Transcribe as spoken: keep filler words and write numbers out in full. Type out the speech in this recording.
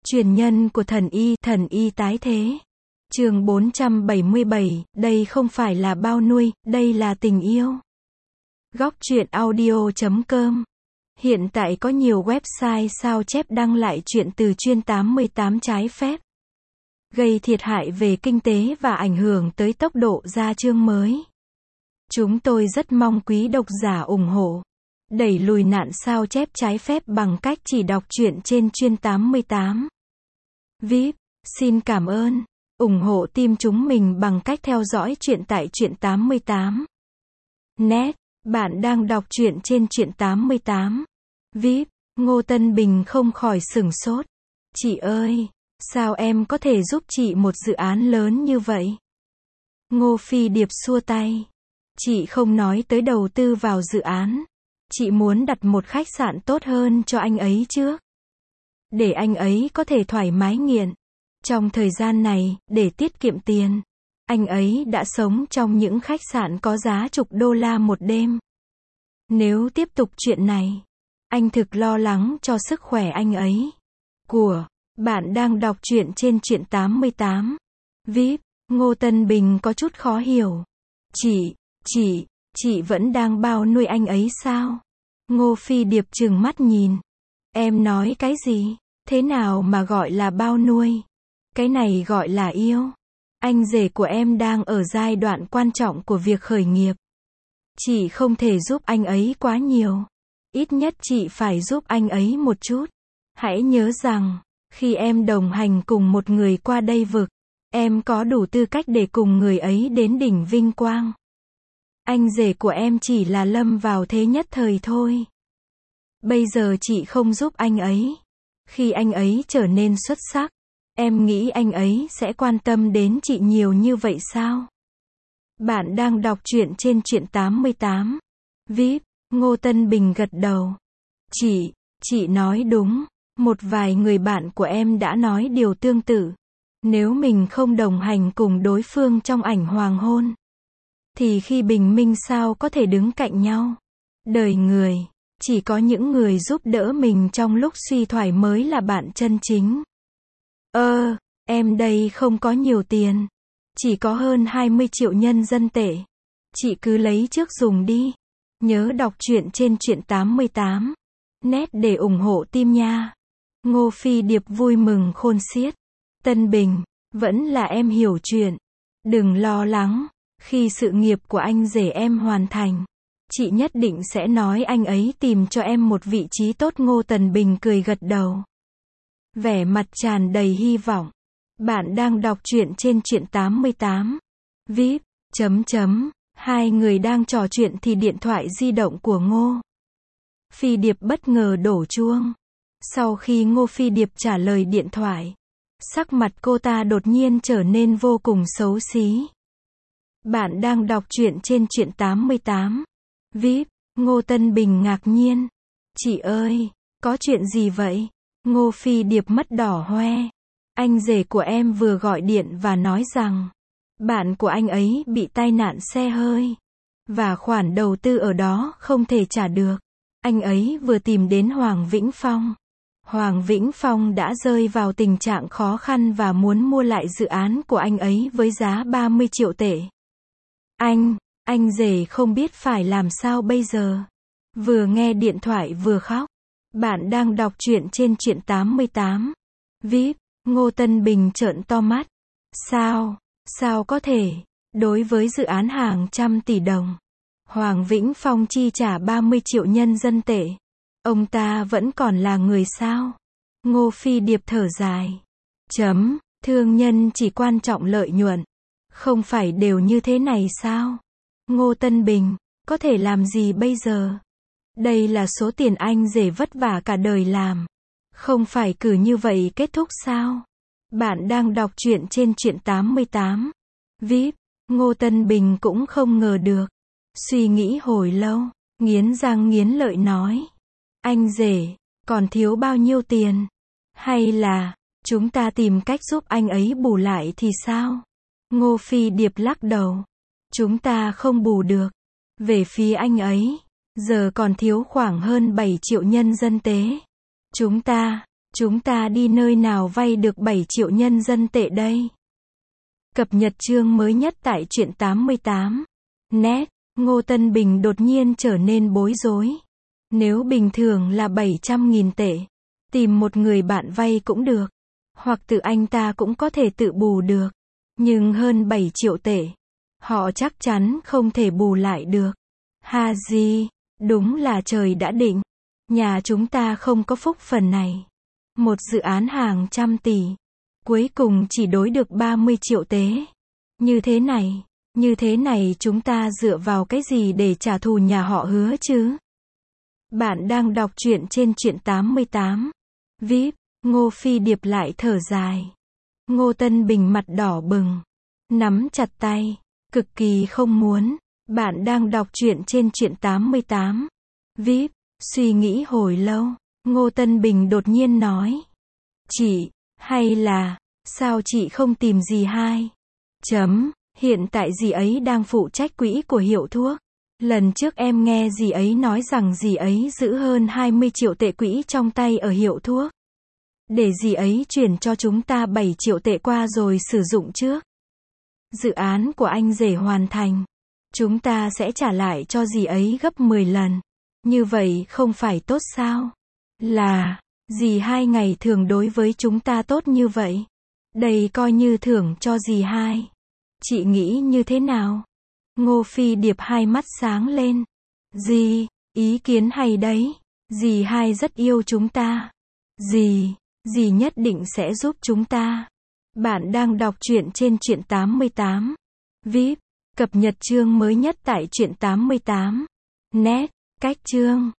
Truyền nhân của thần y, thần y tái thế. Chương bốn trăm bảy mươi bảy, đây không phải là bao nuôi, đây là tình yêu. Góc truyện audio chấm com. Hiện tại có nhiều website sao chép đăng lại chuyện từ chuyên tám mươi tám trái phép, gây thiệt hại về kinh tế và ảnh hưởng tới tốc độ ra chương mới. Chúng tôi rất mong quý độc giả ủng hộ, đẩy lùi nạn sao chép trái phép bằng cách chỉ đọc truyện trên chuyên tám mươi tám. vê i pê, xin cảm ơn. Ủng hộ team chúng mình bằng cách theo dõi truyện tại truyện tám mươi tám. Net, bạn đang đọc truyện trên truyện tám mươi tám. vê i pê, Ngô Tân Bình không khỏi sửng sốt. Chị ơi, sao em có thể giúp chị một dự án lớn như vậy? Ngô Phi Điệp xua tay. Chị không nói tới đầu tư vào dự án. Chị muốn đặt một khách sạn tốt hơn cho anh ấy trước, để anh ấy có thể thoải mái nghiện. Trong thời gian này, để tiết kiệm tiền, anh ấy đã sống trong những khách sạn có giá chục đô la một đêm. Nếu tiếp tục chuyện này, anh thực lo lắng cho sức khỏe anh ấy. Của, bạn đang đọc truyện trên truyện tám mươi tám. vê i pê, Ngô Tân Bình có chút khó hiểu. Chị, chị, chị vẫn đang bao nuôi anh ấy sao? Ngô Phi Điệp trừng mắt nhìn. Em nói cái gì? Thế nào mà gọi là bao nuôi? Cái này gọi là yêu. Anh rể của em đang ở giai đoạn quan trọng của việc khởi nghiệp. Chị không thể giúp anh ấy quá nhiều. Ít nhất chị phải giúp anh ấy một chút. Hãy nhớ rằng, khi em đồng hành cùng một người qua đây vực, em có đủ tư cách để cùng người ấy đến đỉnh vinh quang. Anh rể của em chỉ là lâm vào thế nhất thời thôi. Bây giờ chị không giúp anh ấy. Khi anh ấy trở nên xuất sắc, em nghĩ anh ấy sẽ quan tâm đến chị nhiều như vậy sao? Bạn đang đọc truyện trên truyện tám mươi tám. vê i pê, Ngô Tân Bình gật đầu. Chị, chị nói đúng. Một vài người bạn của em đã nói điều tương tự. Nếu mình không đồng hành cùng đối phương trong ảnh hoàng hôn, thì khi bình minh sao có thể đứng cạnh nhau? Đời người, chỉ có những người giúp đỡ mình trong lúc suy thoái mới là bạn chân chính. Ơ, em đây không có nhiều tiền. Chỉ có hơn hai mươi triệu nhân dân tệ. Chị cứ lấy trước dùng đi. Nhớ đọc truyện trên truyện tám mươi tám. Net để ủng hộ team nha. Ngô Phi Điệp vui mừng khôn xiết. Tân Bình, vẫn là em hiểu chuyện. Đừng lo lắng. Khi sự nghiệp của anh rể em hoàn thành, chị nhất định sẽ nói anh ấy tìm cho em một vị trí tốt. Ngô Tân Bình cười gật đầu, vẻ mặt tràn đầy hy vọng. Bạn đang đọc truyện trên truyện tám mươi tám. vê i pê, chấm chấm, hai người đang trò chuyện thì điện thoại di động của Ngô Phi Điệp bất ngờ đổ chuông. Sau khi Ngô Phi Điệp trả lời điện thoại, sắc mặt cô ta đột nhiên trở nên vô cùng xấu xí. Bạn đang đọc truyện trên truyện tám mươi tám. vê i pê, Ngô Tân Bình ngạc nhiên. Chị ơi, có chuyện gì vậy? Ngô Phi Điệp mắt đỏ hoe. Anh rể của em vừa gọi điện và nói rằng, bạn của anh ấy bị tai nạn xe hơi, và khoản đầu tư ở đó không thể trả được. Anh ấy vừa tìm đến Hoàng Vĩnh Phong. Hoàng Vĩnh Phong đã rơi vào tình trạng khó khăn và muốn mua lại dự án của anh ấy với giá ba mươi triệu tệ. Anh, anh rể không biết phải làm sao bây giờ. Vừa nghe điện thoại vừa khóc. Bạn đang đọc truyện trên truyện tám mươi tám. vê i pê, Ngô Tân Bình trợn to mắt. Sao, sao có thể, đối với dự án hàng trăm tỷ đồng, Hoàng Vĩnh Phong chi trả ba mươi triệu nhân dân tệ. Ông ta vẫn còn là người sao? Ngô Phi Điệp thở dài. Chấm, thương nhân chỉ quan trọng lợi nhuận. Không phải đều như thế này sao? Ngô Tân Bình, có thể làm gì bây giờ? Đây là số tiền anh rể vất vả cả đời làm. Không phải cứ như vậy kết thúc sao? Bạn đang đọc truyện trên truyện tám mươi tám. vê i pê, Ngô Tân Bình cũng không ngờ được. Suy nghĩ hồi lâu, nghiến răng nghiến lợi nói. Anh rể, còn thiếu bao nhiêu tiền? Hay là, chúng ta tìm cách giúp anh ấy bù lại thì sao? Ngô Phi Điệp lắc đầu. Chúng ta không bù được. Về phía anh ấy, giờ còn thiếu khoảng hơn bảy triệu nhân dân tế. Chúng ta, Chúng ta đi nơi nào vay được bảy triệu nhân dân tệ đây? Cập nhật chương mới nhất tại truyện tám mươi tám. Net, Ngô Tân Bình đột nhiên trở nên bối rối. Nếu bình thường là bảy trăm nghìn tệ, tìm một người bạn vay cũng được. Hoặc tự anh ta cũng có thể tự bù được. Nhưng hơn bảy triệu tệ, họ chắc chắn không thể bù lại được. Ha gì, đúng là trời đã định. Nhà chúng ta không có phúc phần này. Một dự án hàng trăm tỷ, cuối cùng chỉ đối được ba mươi triệu tế. Như thế này, như thế này chúng ta dựa vào cái gì để trả thù nhà họ Hứa chứ? Bạn đang đọc truyện trên truyện tám mươi tám. vê i pê, Ngô Phi Điệp lại thở dài. Ngô Tân Bình mặt đỏ bừng, nắm chặt tay, cực kỳ không muốn. Bạn đang đọc truyện trên truyện tám mươi tám. vê i pê, suy nghĩ hồi lâu, Ngô Tân Bình đột nhiên nói. Chị, hay là, sao chị không tìm dì hai? Chấm, hiện tại dì ấy đang phụ trách quỹ của hiệu thuốc. Lần trước em nghe dì ấy nói rằng dì ấy giữ hơn hai mươi triệu tệ quỹ trong tay ở hiệu thuốc. Để dì ấy chuyển cho chúng ta bảy triệu tệ qua rồi sử dụng trước. Dự án của anh rể hoàn thành, chúng ta sẽ trả lại cho dì ấy gấp mười lần. Như vậy không phải tốt sao? Là, dì hai ngày thường đối với chúng ta tốt như vậy. Đây coi như thưởng cho dì hai. Chị nghĩ như thế nào? Ngô Phi Điệp hai mắt sáng lên. Dì, ý kiến hay đấy. Dì hai rất yêu chúng ta. Dì, dì nhất định sẽ giúp chúng ta. Bạn đang đọc truyện trên truyện tám mươi tám. vê i pê, cập nhật chương mới nhất tại truyện tám mươi tám. Net, cách chương.